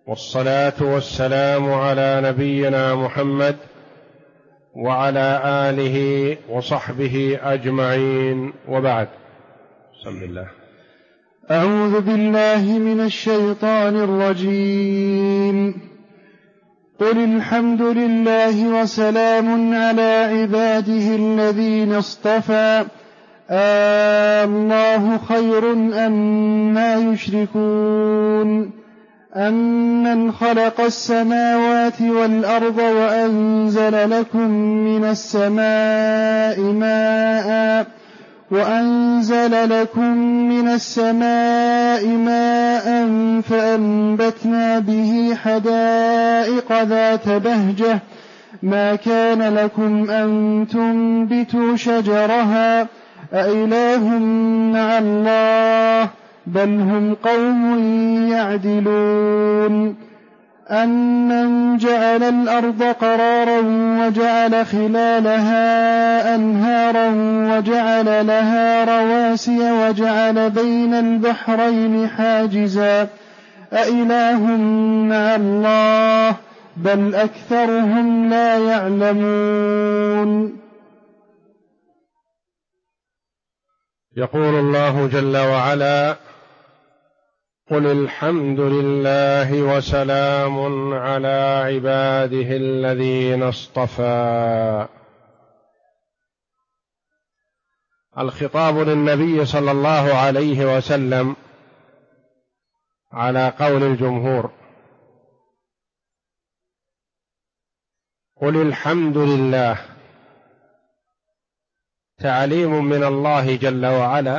والصلاة والسلام على نبينا محمد وعلى آله وصحبه أجمعين، وبعد. بسم الله. أعوذ بالله من الشيطان الرجيم. قل الحمد لله وسلام على عباده الذين اصطفى الله خير أما يشركون أمن خلق السماوات والأرض وأنزل لكم من السماء ماء فأنبتنا به حدائق ذات بهجة ما كان لكم أن تنبتوا شجرها أإله مع الله بل هم قوم يعدلون أمن جعل الأرض قرارا وجعل خلالها أنهارا وجعل لها رواسي وجعل بين البحرين حاجزا أإله مع الله بل أكثرهم لا يعلمون. يقول الله جل وعلا: قل الحمد لله وسلام على عباده الذين اصطفى. الخطاب للنبي صلى الله عليه وسلم على قول الجمهور. قل الحمد لله تعليم من الله جل وعلا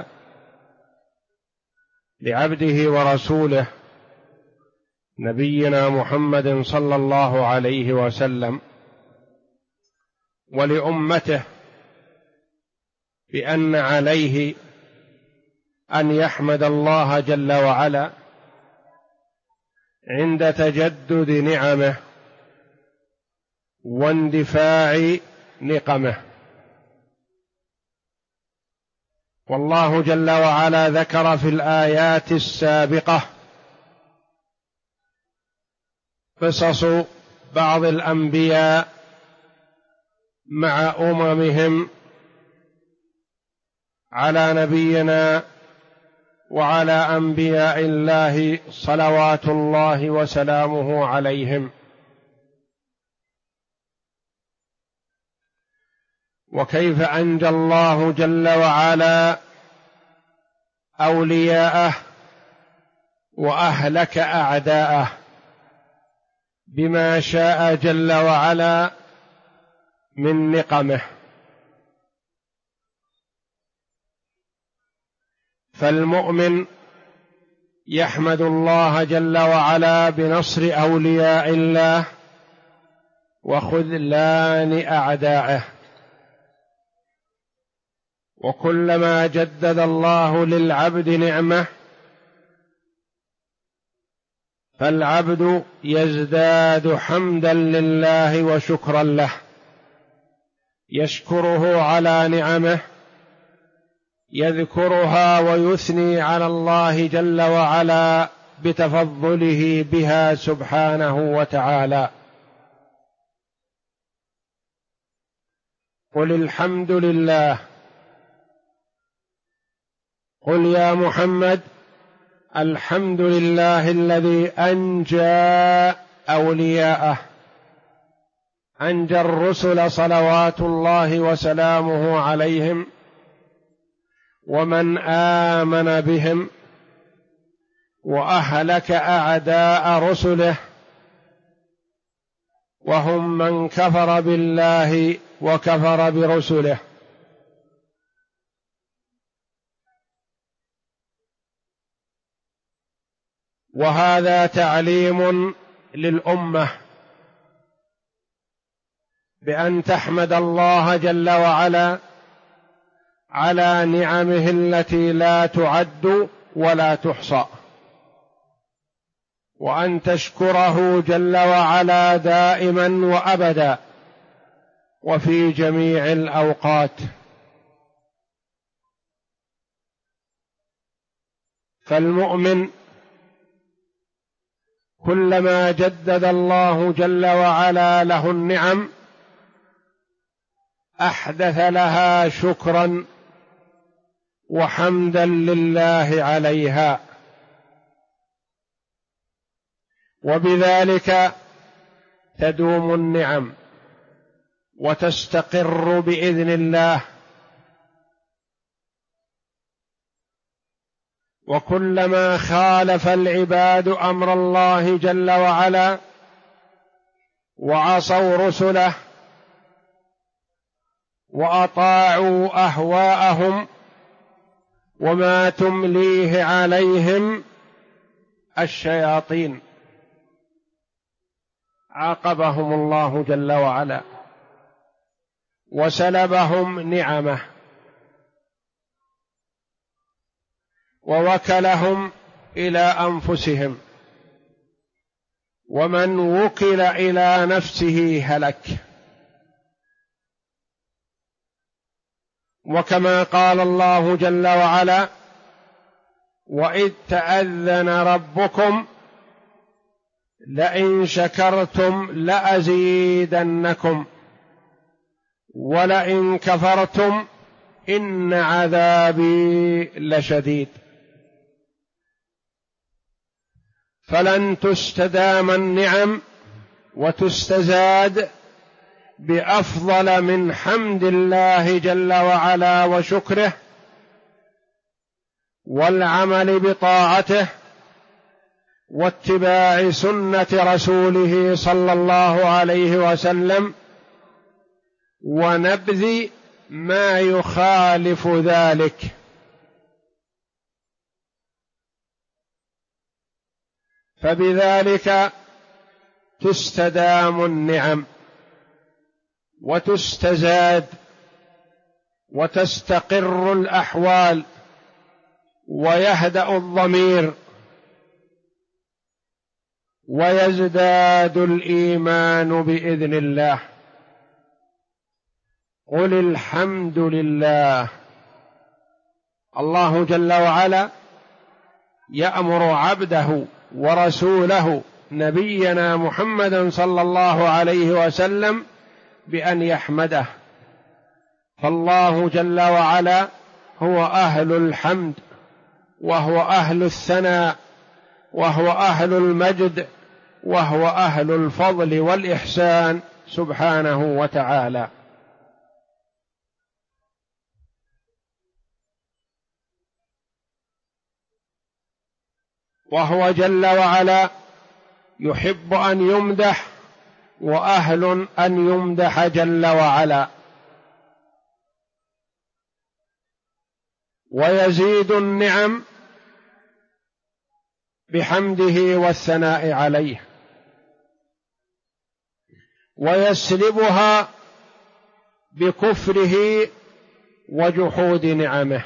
لعبده ورسوله نبينا محمد صلى الله عليه وسلم ولأمته بأن عليه أن يحمد الله جل وعلا عند تجدد نعمه واندفاع نقمه. والله جل وعلا ذكر في الآيات السابقة قصص بعض الأنبياء مع أممهم على نبينا وعلى أنبياء الله صلوات الله وسلامه عليهم، وكيف أنجى الله جل وعلا أولياءه وأهلك أعداءه بما شاء جل وعلا من نقمه. فالمؤمن يحمد الله جل وعلا بنصر أولياء الله وخذلان أعدائه، وكلما جدد الله للعبد نعمة فالعبد يزداد حمدا لله وشكرا له، يشكره على نعمه، يذكرها ويثني على الله جل وعلا بتفضله بها سبحانه وتعالى. قل الحمد لله. قل يا محمد الحمد لله الذي أنجى أولياءه، أنجى الرسل صلوات الله وسلامه عليهم ومن آمن بهم، وأهلك أعداء رسله وهم من كفر بالله وكفر برسله. وهذا تعليم للأمة بأن تحمد الله جل وعلا على نعمه التي لا تعد ولا تحصى، وأن تشكره جل وعلا دائما وأبدا وفي جميع الأوقات. فالمؤمن كلما جدد الله جل وعلا له النعم أحدث لها شكرا وحمدا لله عليها، وبذلك تدوم النعم وتستقر بإذن الله. وكلما خالف العباد أمر الله جل وعلا وعصوا رسله وأطاعوا أهواءهم وما تمليه عليهم الشياطين، عاقبهم الله جل وعلا وسلبهم نعمه ووكلهم إلى أنفسهم، ومن وكل إلى نفسه هلك. وكما قال الله جل وعلا: وإذ تأذن ربكم لئن شكرتم لأزيدنكم ولئن كفرتم إن عذابي لشديد. فلن تستدام النعم وتستزاد بأفضل من حمد الله جل وعلا وشكره والعمل بطاعته واتباع سنة رسوله صلى الله عليه وسلم ونبذ ما يخالف ذلك. فبذلك تستدام النعم وتستزاد وتستقر الأحوال ويهدأ الضمير ويزداد الإيمان بإذن الله. قل الحمد لله. الله جل وعلا يأمر عبده ورسوله نبينا محمدا صلى الله عليه وسلم بأن يحمده، فالله جل وعلا هو أهل الحمد وهو أهل الثناء وهو أهل المجد وهو أهل الفضل والإحسان سبحانه وتعالى. وهو جل وعلا يحب أن يمدح وأهل أن يمدح جل وعلا، ويزيد النعم بحمده والثناء عليه ويسلبها بكفره وجحود نعمه.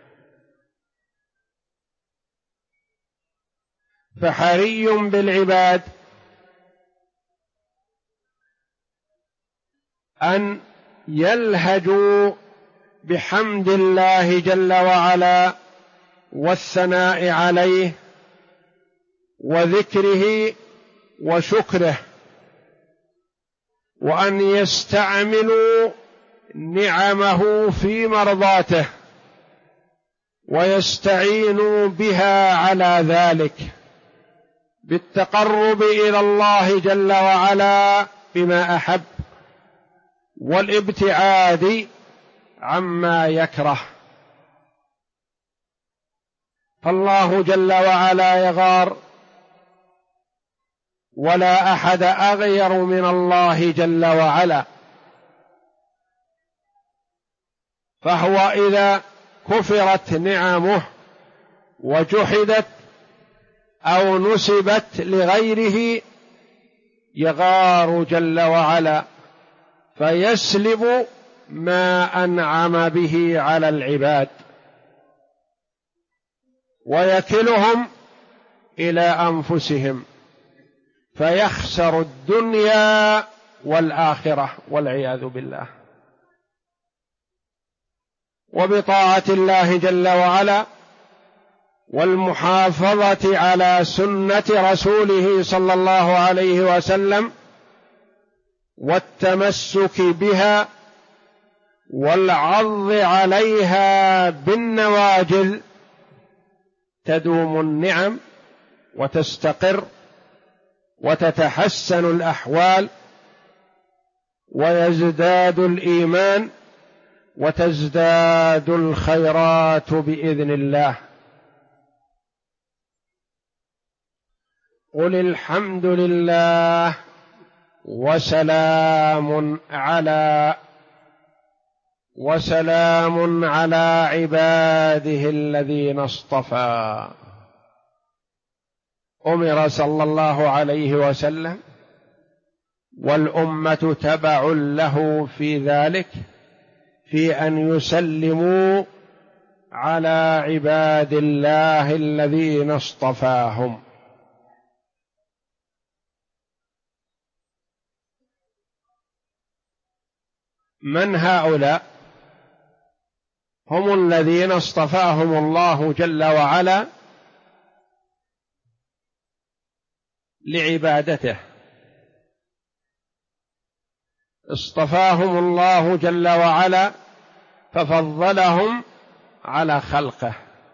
فحري بالعباد أن يلهجوا بحمد الله جل وعلا والثناء عليه وذكره وشكره، وأن يستعملوا نعمه في مرضاته ويستعينوا بها على ذلك بالتقرب إلى الله جل وعلا بما أحب والابتعاد عما يكره. فالله جل وعلا يغار ولا أحد أغير من الله جل وعلا، فهو إذا كفرت نعمه وجحدت أو نسبت لغيره يغار جل وعلا فيسلب ما أنعم به على العباد ويكلهم إلى أنفسهم فيخسر الدنيا والآخرة والعياذ بالله. وبطاعة الله جل وعلا والمحافظة على سنة رسوله صلى الله عليه وسلم والتمسك بها والعض عليها بالنواجذ تدوم النعم وتستقر وتتحسن الأحوال ويزداد الإيمان وتزداد الخيرات بإذن الله. قل الحمد لله وسلام على عباده الذين اصطفى. أمر صلى الله عليه وسلم والأمة تبع له في ذلك، في أن يسلموا على عباد الله الذين اصطفاهم. من هؤلاء؟ هم الذين اصطفاهم الله جل وعلا لعبادته، اصطفاهم الله جل وعلا ففضلهم على خلقه.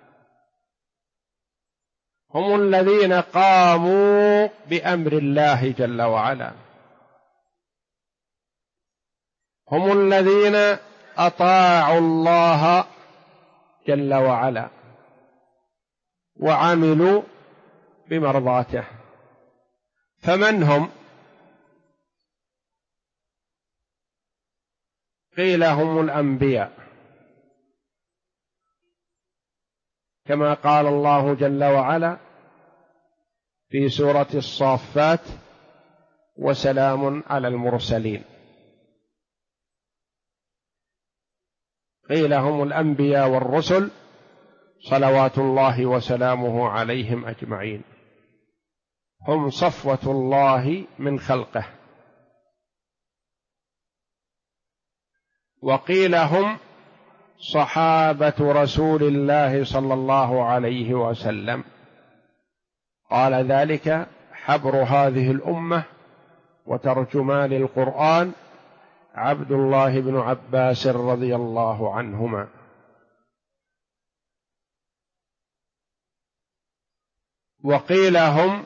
هم الذين قاموا بأمر الله جل وعلا، هم الذين أطاعوا الله جل وعلا وعملوا بمرضاته. فمن هم؟ قيل هم الأنبياء، كما قال الله جل وعلا في سورة الصافات: وسلام على المرسلين. قيل هم الأنبياء والرسل صلوات الله وسلامه عليهم أجمعين، هم صفوة الله من خلقه. وقيل هم صحابة رسول الله صلى الله عليه وسلم، قال ذلك حبر هذه الأمة وترجمان القرآن عبد الله بن عباس رضي الله عنهما. وقيل هم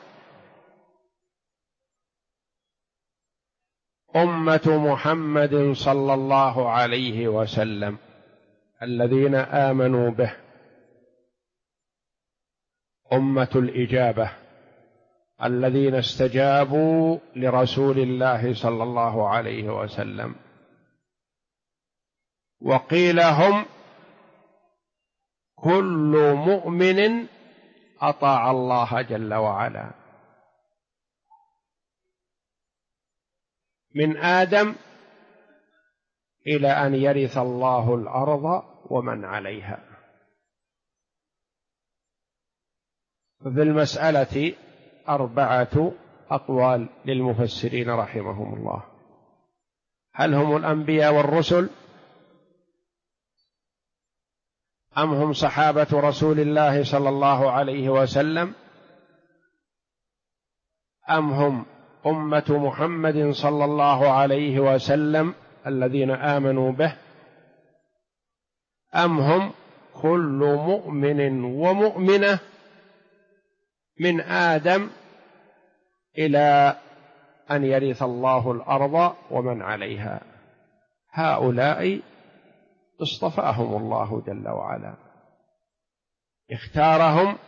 أمة محمد صلى الله عليه وسلم الذين آمنوا به، أمة الإجابة الذين استجابوا لرسول الله صلى الله عليه وسلم. وقيل هم كل مؤمن أطاع الله جل وعلا، من آدم إلى أن يرث الله الأرض ومن عليها. ففي المسألة 4 أقوال للمفسرين رحمهم الله: هل هم الأنبياء والرسل، أم هم صحابة رسول الله صلى الله عليه وسلم، أم هم أمة محمد صلى الله عليه وسلم الذين آمنوا به، أم هم كل مؤمن ومؤمنة من آدم إلى أن يرث الله الأرض ومن عليها. هؤلاء اصطفاهم الله جل وعلا، اختارهم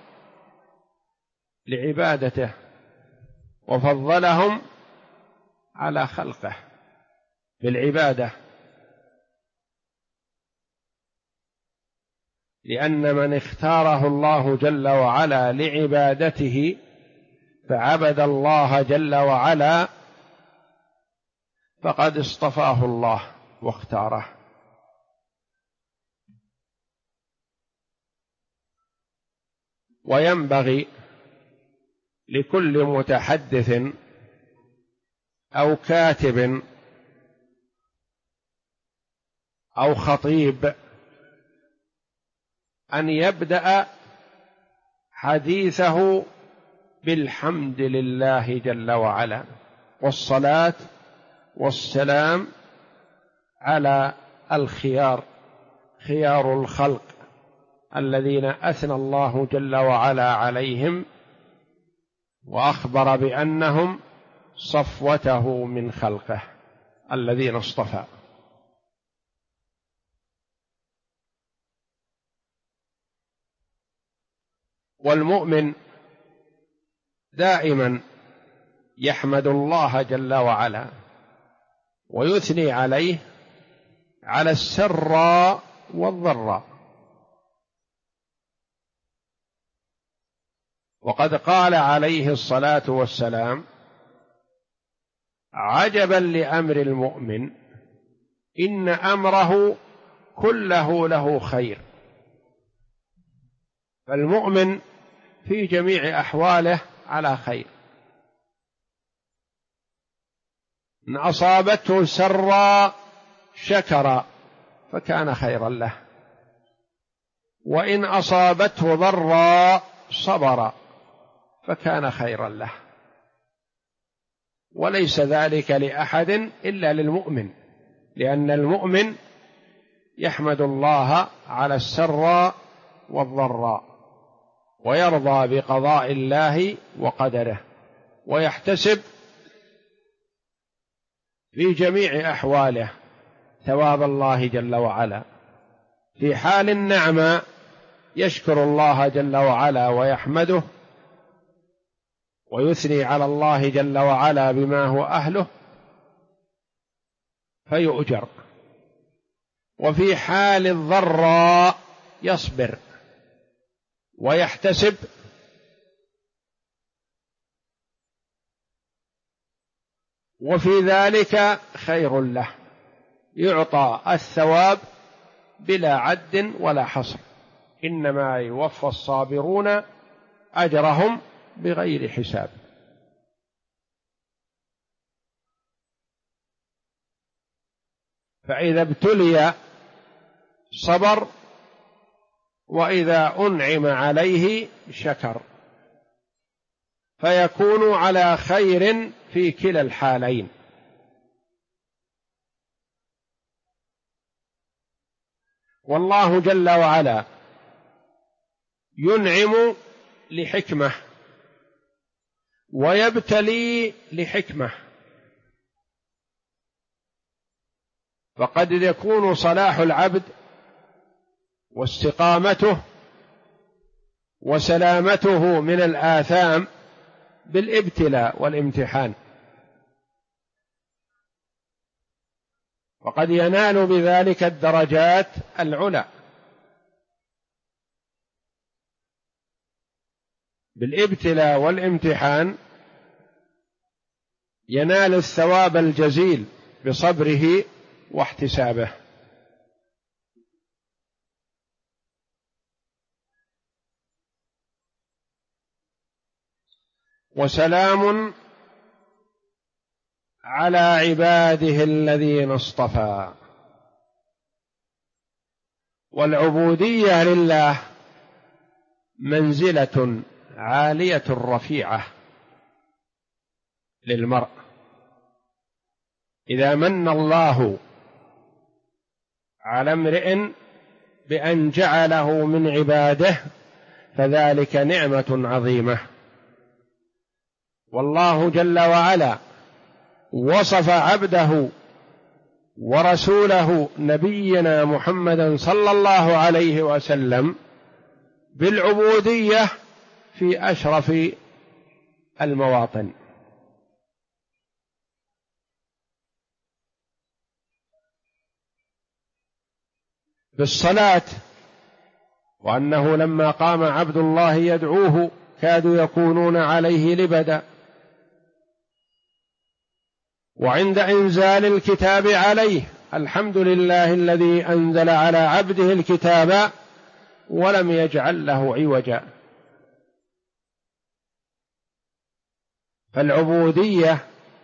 لعبادته وفضلهم على خلقه بالعبادة، لأن من اختاره الله جل وعلا لعبادته فعبد الله جل وعلا فقد اصطفاه الله واختاره. وينبغي لكل متحدث أو كاتب أو خطيب أن يبدأ حديثه بالحمد لله جل وعلا، والصلاة والسلام على الخيار، خيار الخلق الذين أثنى الله جل وعلا عليهم وأخبر بأنهم صفوته من خلقه الذين اصطفى. والمؤمن دائما يحمد الله جل وعلا ويثني عليه على السراء والضراء. وقد قال عليه الصلاة والسلام: عجبا لأمر المؤمن إن أمره كله له خير. فالمؤمن في جميع أحواله على خير، إن أصابته سراء شكر فكان خيرا له، وإن أصابته ضراء صبر فكان خيرا له. وليس ذلك لأحد إلا للمؤمن، لأن المؤمن يحمد الله على السراء والضراء، ويرضى بقضاء الله وقدره، ويحتسب في جميع أحواله ثواب الله جل وعلا. في حال النعمة يشكر الله جل وعلا ويحمده ويثني على الله جل وعلا بما هو أهله فيؤجر. وفي حال الضراء يصبر ويحتسب وفي ذلك خير له، يعطى الثواب بلا عد ولا حصر، إنما يوفى الصابرون أجرهم بغير حساب. فإذا ابتلي صبر، وإذا أنعم عليه شكر، فيكون على خير في كلا الحالين. والله جل وعلا ينعم لحكمة ويبتلي لحكمة، فقد يكون صلاح العبد واستقامته وسلامته من الآثام بالابتلاء والامتحان، وقد ينال بذلك الدرجات العلى بالابتلاء والامتحان، ينال الثواب الجزيل بصبره واحتسابه. وسلام على عباده الذين اصطفى. والعبودية لله منزلة عالية رفيعة للمرء. إذا من الله على امرئ بأن جعله من عباده فذلك نعمة عظيمة. والله جل وعلا وصف عبده ورسوله نبينا محمدا صلى الله عليه وسلم بالعبودية في أشرف المواطن. بالصلاة، وأنه لما قام عبد الله يدعوه كادوا يكونون عليه لبدا. وعند إنزال الكتاب عليه الحمد لله الذي أنزل على عبده الكتاب ولم يجعل له عوجا. فالعبودية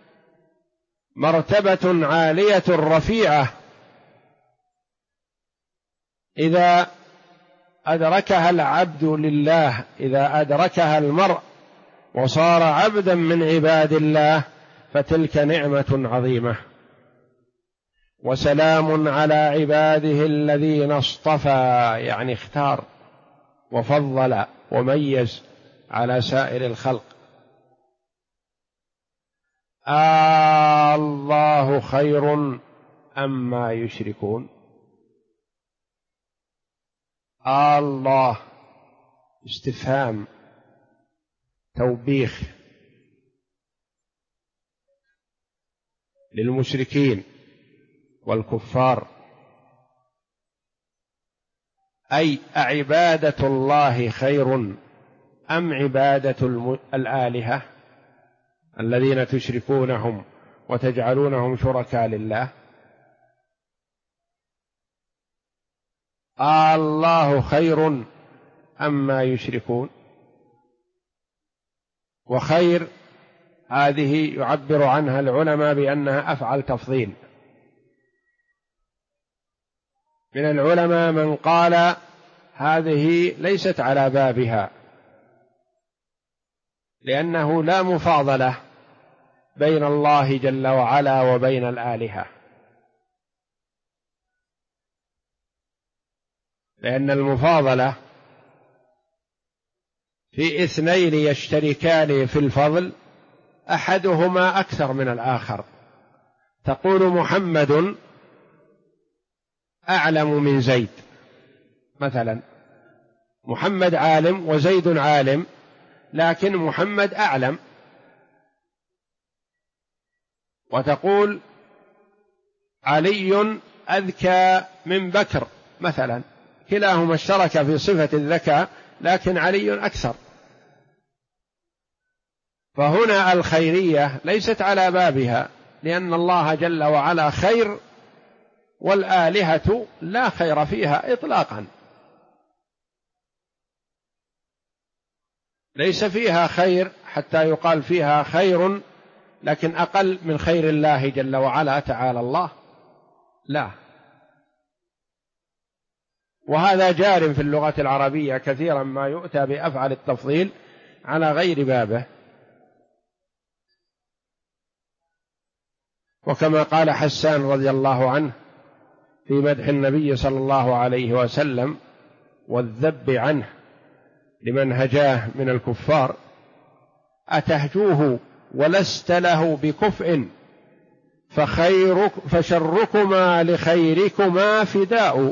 مرتبة عالية رفيعة إذا أدركها العبد لله، إذا أدركها المرء وصار عبدا من عباد الله فتلك نعمة عظيمة. وسلام على عباده الذين اصطفى، يعني اختار وفضل وميز على سائر الخلق. الله خير أما يشركون. الله استفهام توبيخ للمشركين والكفار، أي أعبادة الله خير أم عبادة الآلهة الذين تشركونهم وتجعلونهم شركاء لله؟ الله خير أما يشركون. وخير هذه يعبر عنها العلماء بأنها أفعل تفضيل. من العلماء من قال هذه ليست على بابها، لأنه لا مفاضلة بين الله جل وعلا وبين الآلهة، لأن المفاضلة في اثنين يشتركان في الفضل أحدهما أكثر من الآخر. تقول محمد أعلم من زيد مثلا، محمد عالم وزيد عالم، لكن محمد أعلم. وتقول علي أذكى من بكر مثلا، كلاهما اشترك في صفة الذكاء لكن علي أكثر. فهنا الخيرية ليست على بابها، لأن الله جل وعلا خير، والآلهة لا خير فيها إطلاقا، ليس فيها خير حتى يقال فيها خير، لكن أقل من خير الله جل وعلا تعالى الله، لا. وهذا جار في اللغة العربية كثيرا ما يؤتى بأفعل التفضيل على غير بابه. وكما قال حسان رضي الله عنه في مدح النبي صلى الله عليه وسلم والذب عنه لمن هجاه من الكفار: أتهجوه ولست له بكفء فشركما لخيركما فداء.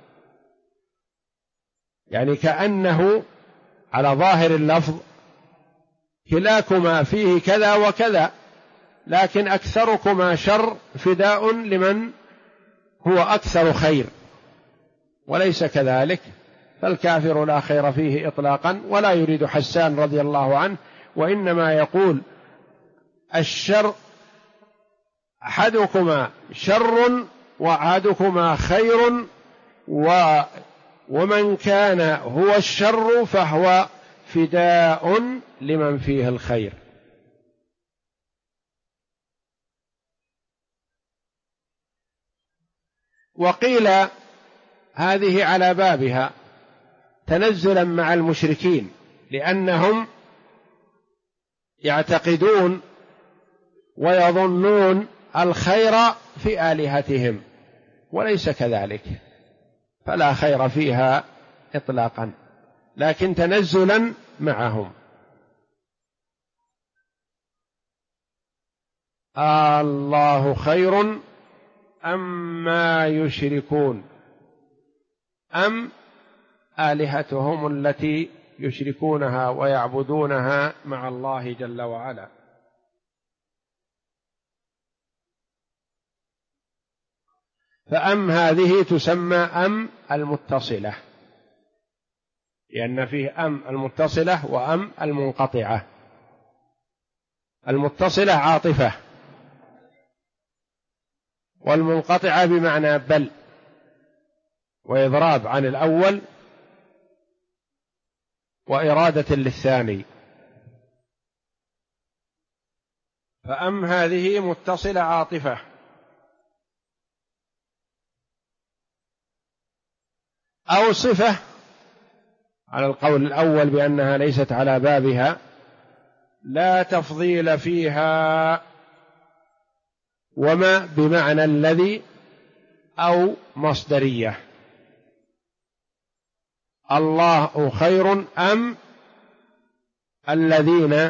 يعني كأنه على ظاهر اللفظ كلاكما فيه كذا وكذا، لكن أكثركما شر فداء لمن هو أكثر خير، وليس كذلك. فالكافر لا خير فيه إطلاقا، ولا يريد حسان رضي الله عنه، وإنما يقول الشر أحدكما شر وأحدكما خير، ومن كان هو الشر فهو فداء لمن فيه الخير. وقيل هذه على بابها تنزلا مع المشركين، لأنهم يعتقدون ويظنون الخير في آلهتهم، وليس كذلك، فلا خير فيها إطلاقا، لكن تنزلا معهم. الله خير أما يشركون، أم آلهتهم التي يشركونها ويعبدونها مع الله جل وعلا. فأم هذه تسمى أم المتصلة، لأن فيه أم المتصلة وأم المنقطعة. المتصلة عاطفة، والمنقطعة بمعنى بل، وإضراب عن الأول وإرادة للثاني. فأم هذه متصلة عاطفة، أو صفة على القول الأول بأنها ليست على بابها، لا تفضيل فيها، وما بمعنى الذي أو مصدرية. الله خير أم الذين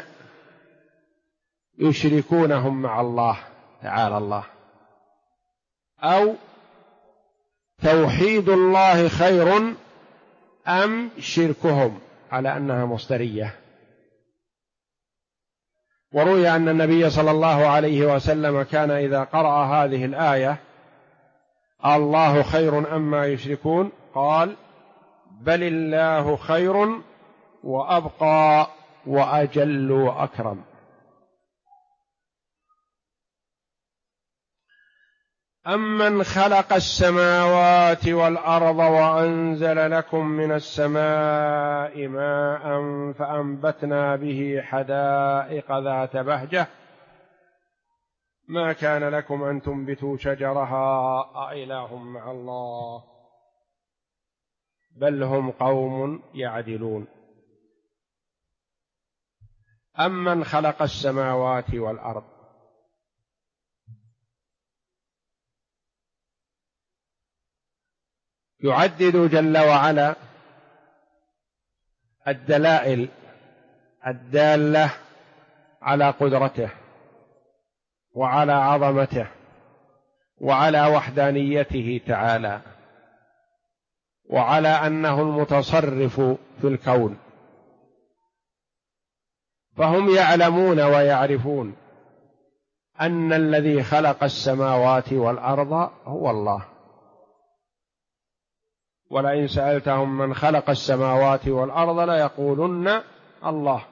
يشركونهم مع الله تعالى الله، أو توحيد الله خير أم شركهم، على أنها مصدرية. وروي أن النبي صلى الله عليه وسلم كان إذا قرأ هذه الآية الله خير أما يشركون قال بل الله خير وأبقى وأجل وأكرم. أمن خلق السماوات والأرض وأنزل لكم من السماء ماء فأنبتنا به حدائق ذات بهجة ما كان لكم أن تنبتوا شجرها أإله مع الله بل هم قوم يعدلون. أمن خلق السماوات والأرض، يعدد جل وعلا الدلائل الدالة على قدرته وعلى عظمته وعلى وحدانيته تعالى، وعلى أنه المتصرف في الكون، فهم يعلمون ويعرفون أن الذي خلق السماوات والأرض هو الله. ولئن سألتهم من خلق السماوات والأرض ليقولن الله،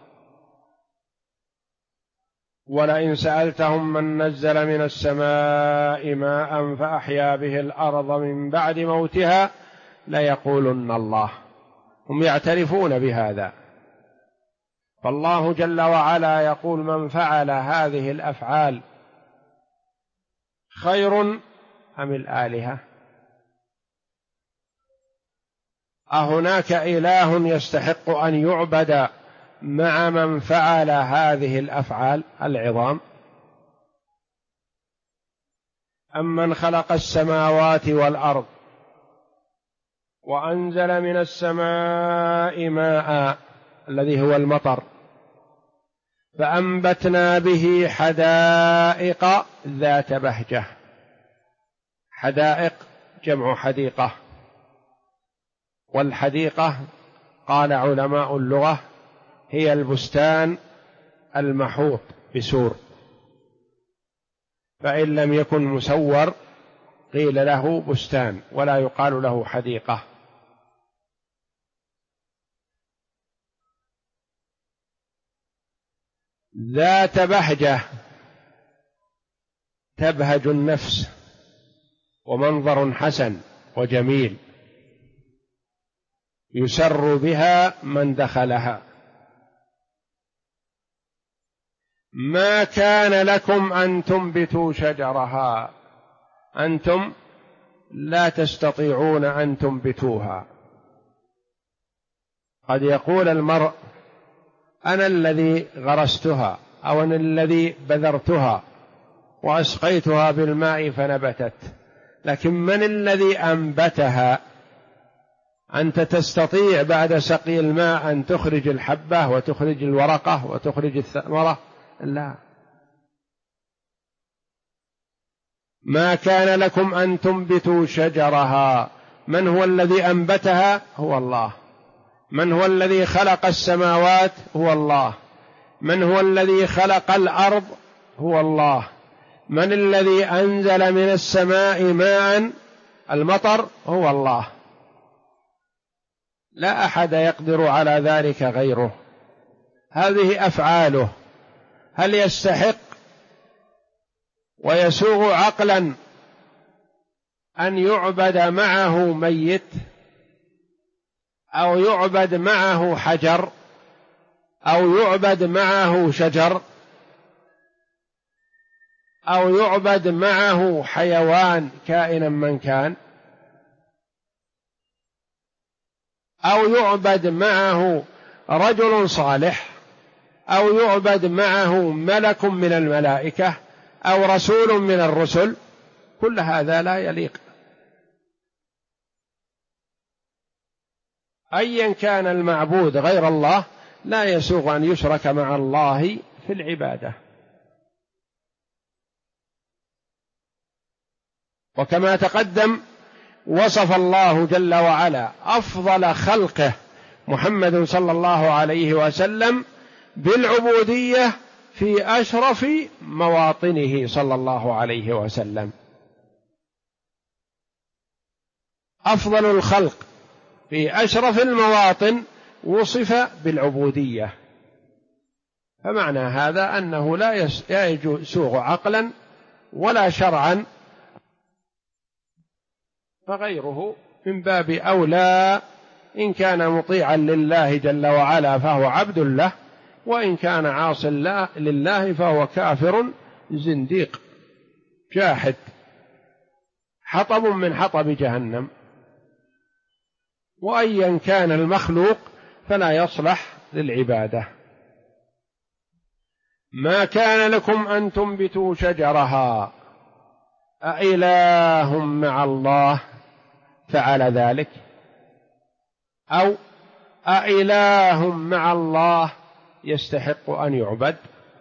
ولئن سألتهم من نزل من السماء ماء فأحيا به الأرض من بعد موتها ليقولن الله. هم يعترفون بهذا. فالله جل وعلا يقول من فعل هذه الأفعال خير أم الآلهة؟ أهناك إله يستحق أن يعبد مع من فعل هذه الأفعال العظام؟ أمن خلق السماوات والأرض وأنزل من السماء ماء الذي هو المطر فأنبتنا به حدائق ذات بهجة. حدائق جمع حديقة، والحديقة قال علماء اللغة هي البستان المحوط بسور، فإن لم يكن مسور قيل له بستان ولا يقال له حديقة. ذات بهجة تبهج النفس، ومنظر حسن وجميل يسر بها من دخلها. ما كان لكم أن تنبتوا شجرها، أنتم لا تستطيعون أن تنبتوها. قد يقول المرء أنا الذي غرستها أو أنا الذي بذرتها وأسقيتها بالماء فنبتت، لكن من الذي أنبتها؟ أنت تستطيع بعد سقي الماء أن تخرج الحبة وتخرج الورقة وتخرج الثمرة؟ لا. ما كان لكم أن تنبتوا شجرها. من هو الذي أنبتها؟ هو الله. من هو الذي خلق السماوات؟ هو الله. من هو الذي خلق الأرض؟ هو الله. من الذي أنزل من السماء ماء المطر؟ هو الله. لا أحد يقدر على ذلك غيره. هذه أفعاله. هل يستحق ويسوغ عقلا أن يعبد معه ميت، أو يعبد معه حجر، أو يعبد معه شجر، أو يعبد معه حيوان كائنا من كان؟ أو يعبد معه رجل صالح، أو يعبد معه ملك من الملائكة، أو رسول من الرسل، كل هذا لا يليق. أيا كان المعبود غير الله لا يسوغ أن يشرك مع الله في العبادة. وكما تقدم وصف الله جل وعلا أفضل خلقه محمد صلى الله عليه وسلم بالعبودية في أشرف مواطنه صلى الله عليه وسلم. أفضل الخلق في أشرف المواطن وصف بالعبودية، فمعنى هذا أنه لا يسوغ عقلا ولا شرعا، فغيره من باب أولى. إن كان مطيعا لله جل وعلا فهو عبد له، وإن كان عاص لله فهو كافر زنديق جاحد حطب من حطب جهنم. وأيا كان المخلوق فلا يصلح للعبادة. ما كان لكم أن تنبتوا شجرها أإله مع الله فعل ذلك، أو أإله مع الله يستحق أن يعبد.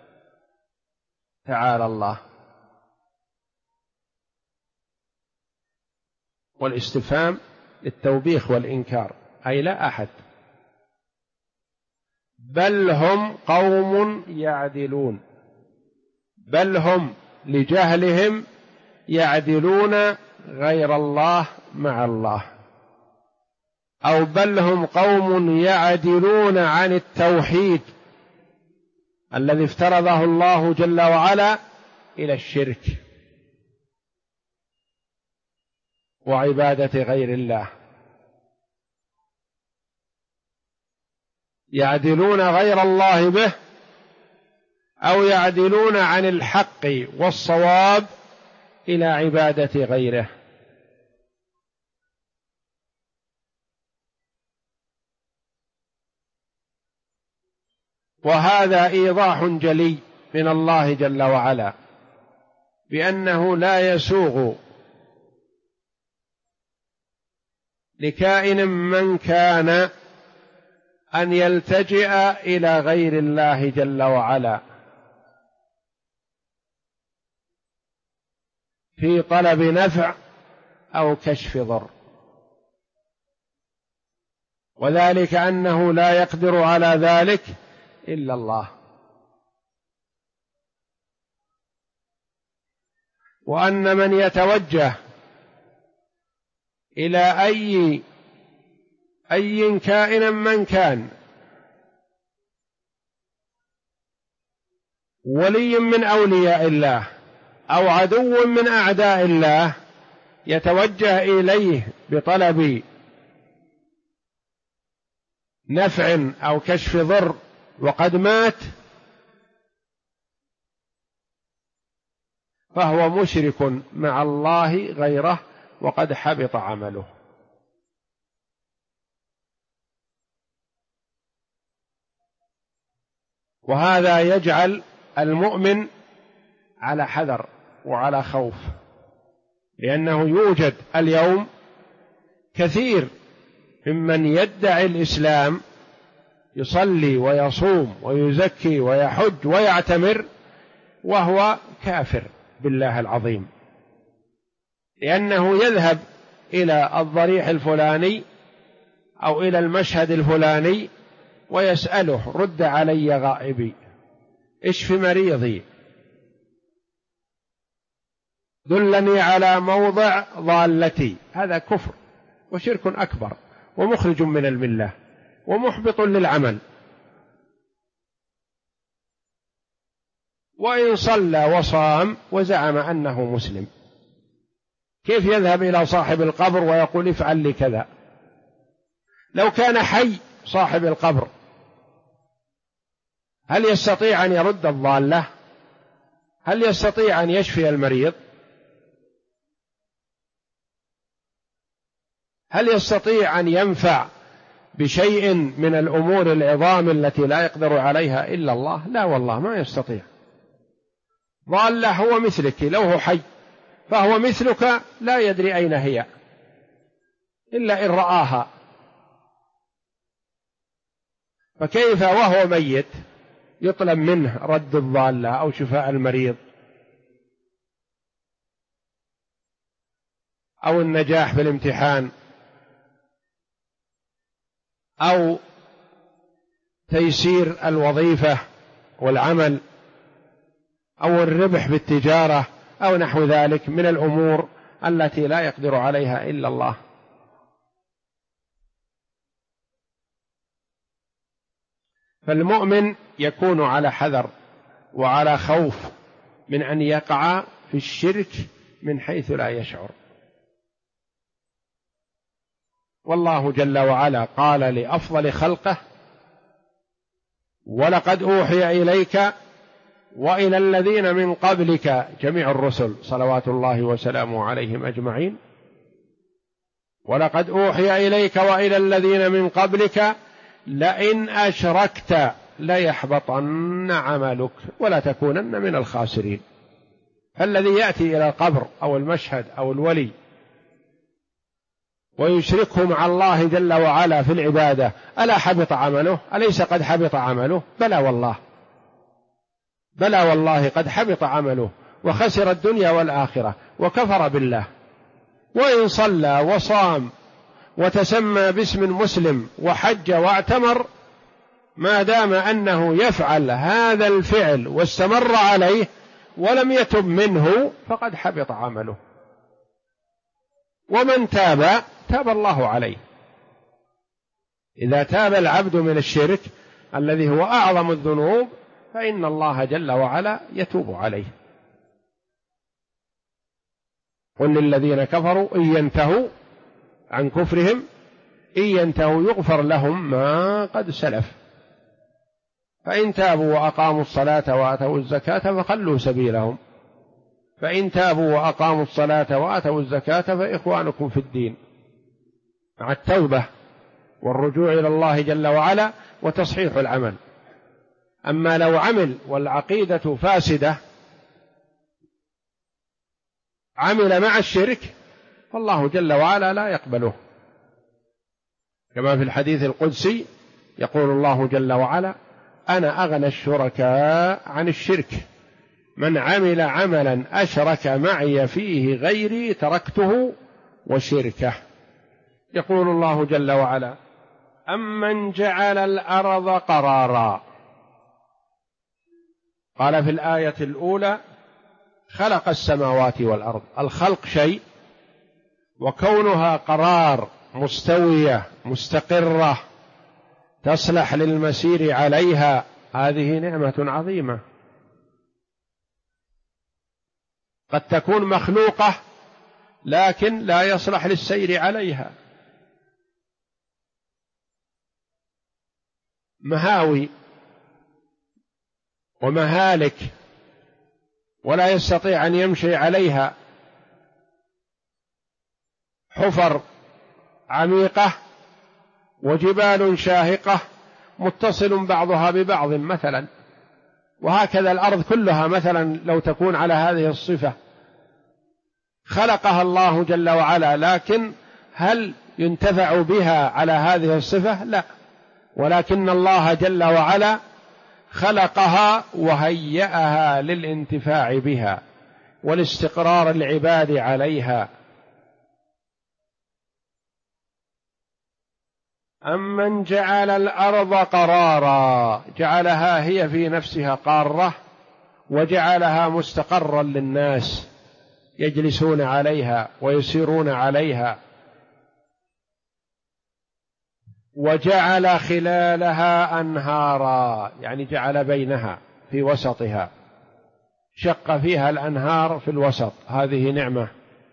تعالى الله. والاستفهام للتوبيخ والإنكار، أي لا أحد، بل هم قوم يعدلون، بل هم لجهلهم يعدلون غير الله مع الله، أو بل هم قوم يعدلون عن التوحيد الذي افترضه الله جل وعلا إلى الشرك وعبادة غير الله. يعدلون غير الله به، أو يعدلون عن الحق والصواب إلى عبادة غيره. وهذا إيضاح جلي من الله جل وعلا بأنه لا يسوغ لكائن من كان أن يلتجئ إلى غير الله جل وعلا في طلب نفع أو كشف ضر، وذلك أنه لا يقدر على ذلك إلا الله. وأن من يتوجه إلى أي كائن من كان، ولي من أولياء الله أو عدو من أعداء الله، يتوجه إليه بطلب نفع أو كشف ضر وقد مات، فهو مشرك مع الله غيره وقد حبط عمله. وهذا يجعل المؤمن على حذر وعلى خوف، لأنه يوجد اليوم كثير ممن يدعي الإسلام، يصلي ويصوم ويزكي ويحج ويعتمر وهو كافر بالله العظيم، لأنه يذهب إلى الضريح الفلاني أو إلى المشهد الفلاني ويسأله: رد علي غائبي، اشف مريضي، دلني على موضع ضالتي. هذا كفر وشرك أكبر ومخرج من الملة ومحبط للعمل. وإن صلى وصام وزعم أنه مسلم، كيف يذهب إلى صاحب القبر ويقول افعل لي كذا؟ لو كان حي صاحب القبر هل يستطيع أن يرد الضالة؟ هل يستطيع أن يشفي المريض؟ هل يستطيع أن ينفع بشيء من الأمور العظام التي لا يقدر عليها إلا الله؟ لا والله ما يستطيع. ضالة هو مثلك، لو هو حي فهو مثلك لا يدري أين هي إلا إن رآها، فكيف وهو ميت يطلب منه رد الضالة أو شفاء المريض أو النجاح في الامتحان أو تيسير الوظيفة والعمل أو الربح بالتجارة أو نحو ذلك من الأمور التي لا يقدر عليها إلا الله. فالمؤمن يكون على حذر وعلى خوف من أن يقع في الشرك من حيث لا يشعر. والله جل وعلا قال لأفضل خلقه: ولقد أوحي إليك وإلى الذين من قبلك، جميع الرسل صلوات الله وسلامه عليهم أجمعين، ولقد أوحي إليك وإلى الذين من قبلك لئن أشركت ليحبطن عملك ولا تكونن من الخاسرين. فالذي يأتي إلى القبر أو المشهد أو الولي ويشركه مع الله جل وعلا في العبادة ألا حبط عمله؟ أليس قد حبط عمله؟ بلى والله، بلى والله قد حبط عمله وخسر الدنيا والآخرة وكفر بالله. وإن صلى وصام وتسمى باسم مسلم وحج واعتمر، ما دام أنه يفعل هذا الفعل واستمر عليه ولم يتب منه فقد حبط عمله. ومن تاب تاب الله عليه. إذا تاب العبد من الشرك الذي هو أعظم الذنوب فإن الله جل وعلا يتوب عليه. قل للذين كفروا إن ينتهوا عن كفرهم إن ينتهوا يغفر لهم ما قد سلف، فإن تابوا وأقاموا الصلاة وآتوا الزكاة فخلوا سبيلهم، فإن تابوا وأقاموا الصلاة وآتوا الزكاة فإخوانكم في الدين، مع التوبة والرجوع إلى الله جل وعلا وتصحيح العمل. أما لو عمل والعقيدة فاسدة، عمل مع الشرك، فالله جل وعلا لا يقبله، كما في الحديث القدسي يقول الله جل وعلا: أنا أغنى الشركاء عن الشرك، من عمل عملا أشرك معي فيه غيري تركته وشركه. يقول الله جل وعلا: أمن جعل الأرض قرارا. قال في الآية الأولى: خلق السماوات والأرض. الخلق شيء، وكونها قرار مستوية مستقرة تصلح للمسير عليها هذه نعمة عظيمة. قد تكون مخلوقة لكن لا يصلح للسير عليها، مهاوي ومهالك ولا يستطيع أن يمشي عليها، حفر عميقة وجبال شاهقة متصل بعضها ببعض مثلا، وهكذا الأرض كلها مثلا لو تكون على هذه الصفة خلقها الله جل وعلا، لكن هل ينتفع بها على هذه الصفة؟ لا، ولكن الله جل وعلا خلقها وهيأها للانتفاع بها والاستقرار العباد عليها. أمن جعل الأرض قرارا، جعلها هي في نفسها قارة وجعلها مستقرا للناس يجلسون عليها ويسيرون عليها، وجعل خلالها أنهارا، يعني جعل بينها في وسطها، شق فيها الأنهار في الوسط، هذه نعمة.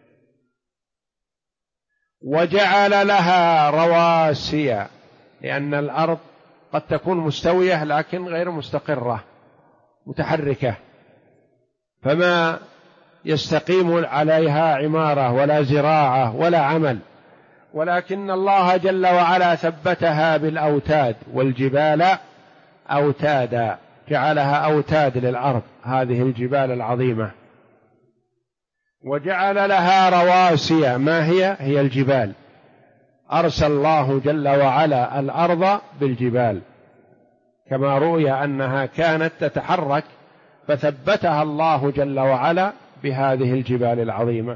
وجعل لها رواسي، لأن الأرض قد تكون مستوية لكن غير مستقرة متحركة، فما يستقيم عليها عمارة ولا زراعة ولا عمل، ولكن الله جل وعلا ثبتها بالأوتاد، والجبال أوتادا، جعلها أوتاد للأرض هذه الجبال العظيمة، وجعل لها رواسي. ما هي الجبال. أرسل الله جل وعلا الأرض بالجبال، كما روي أنها كانت تتحرك فثبتها الله جل وعلا بهذه الجبال العظيمة.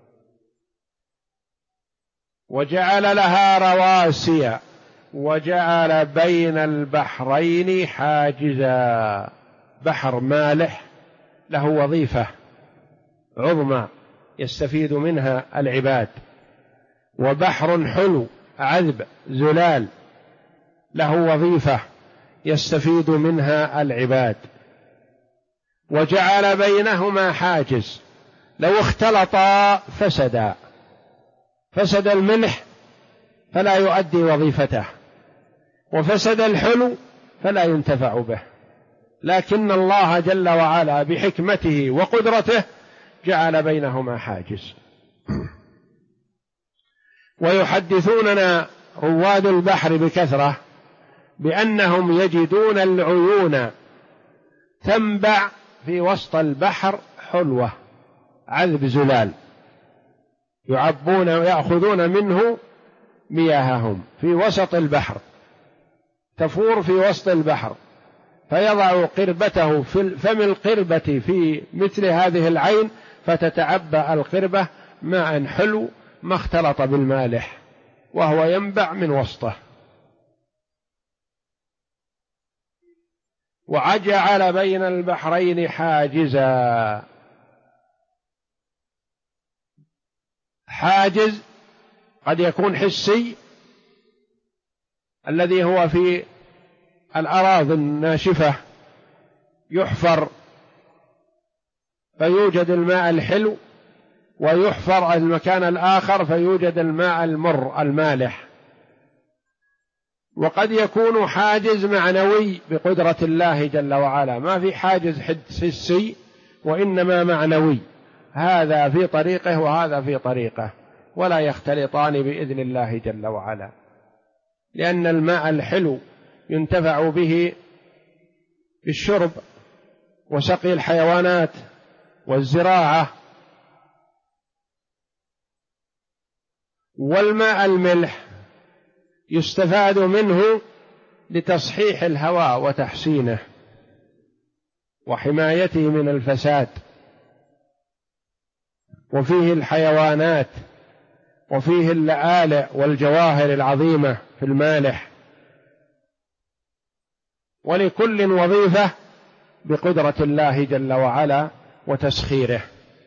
وجعل لها رواسي وجعل بين البحرين حاجزا. بحر مالح له وظيفة عظمى يستفيد منها العباد، وبحر حلو عذب زلال له وظيفة يستفيد منها العباد. وجعل بينهما حاجز، لو اختلطا فسدا، فسد الملح فلا يؤدي وظيفته، وفسد الحلو فلا ينتفع به، لكن الله جل وعلا بحكمته وقدرته جعل بينهما حاجز. ويحدثوننا رواد البحر بكثرة بأنهم يجدون العيون تنبع في وسط البحر حلوة عذب زلال، يعبون ويأخذون منه مياههم في وسط البحر، تفور في وسط البحر، فيضع قربته في فم القربة في مثل هذه العين، فتتعبى القربة ماء حلو ما اختلط بالمالح، وهو ينبع من وسطه. وجعل بين البحرين حاجزا. حاجز قد يكون حسي، الذي هو في الأراضي الناشفة يحفر فيوجد الماء الحلو، ويحفر المكان الآخر فيوجد الماء المر المالح. وقد يكون حاجز معنوي بقدرة الله جل وعلا، ما في حاجز حسي وإنما معنوي، هذا في طريقه وهذا في طريقه، ولا يختلطان بإذن الله جل وعلا، لأن الماء الحلو ينتفع به بالشرب وسقي الحيوانات والزراعة، والماء الملح يستفاد منه لتصحيح الهواء وتحسينه وحمايته من الفساد، وفيه الحيوانات وفيه اللآلئ والجواهر العظيمة في المالح، ولكل وظيفة بقدرة الله جل وعلا وتسخيره.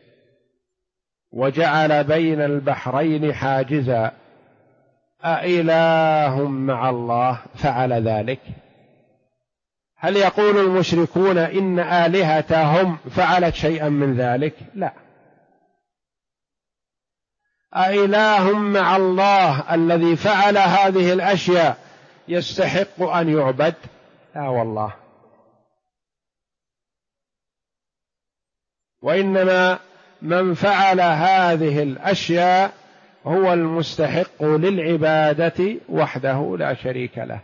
وجعل بين البحرين حاجزا أإله مع الله فعل ذلك. هل يقول المشركون إن آلهتهم فعلت شيئا من ذلك؟ لا. أإله مع الله الذي فعل هذه الأشياء يستحق أن يعبد؟ لا والله، وإنما من فعل هذه الأشياء هو المستحق للعبادة وحده لا شريك له.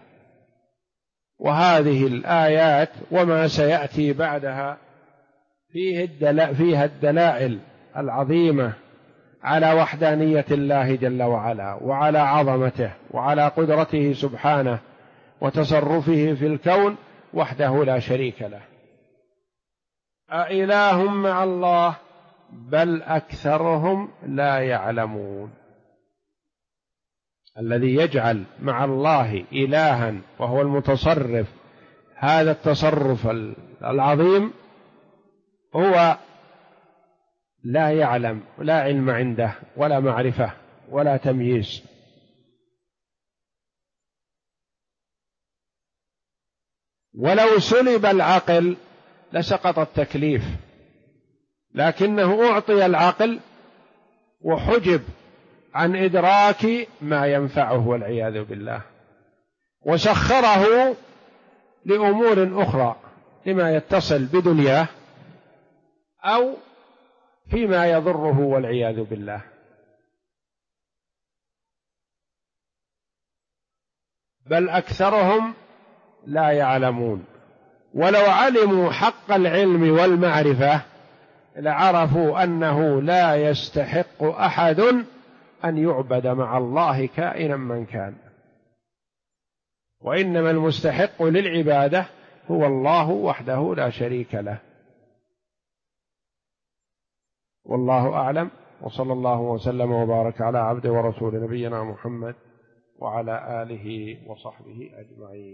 وهذه الآيات وما سيأتي بعدها فيها الدلائل العظيمة على وحدانية الله جل وعلا، وعلى عظمته، وعلى قدرته سبحانه، وتصرفه في الكون وحده لا شريك له. أإله مع الله بل أكثرهم لا يعلمون. الذي يجعل مع الله إلها وهو المتصرف هذا التصرف العظيم هو لا يعلم، لا علم عنده ولا معرفة ولا تمييز. ولو سلب العقل لسقط التكليف، لكنه أعطي العقل وحجب عن إدراك ما ينفعه والعياذ بالله، وسخره لأمور أخرى لما يتصل بدنياه أو فيما يضره والعياذ بالله. بل أكثرهم لا يعلمون، ولو علموا حق العلم والمعرفة لعرفوا أنه لا يستحق أحد أن يعبد مع الله كائنا من كان، وإنما المستحق للعبادة هو الله وحده لا شريك له. والله أعلم، وصلى الله وسلم وبارك على عبده ورسول نبينا محمد وعلى آله وصحبه أجمعين.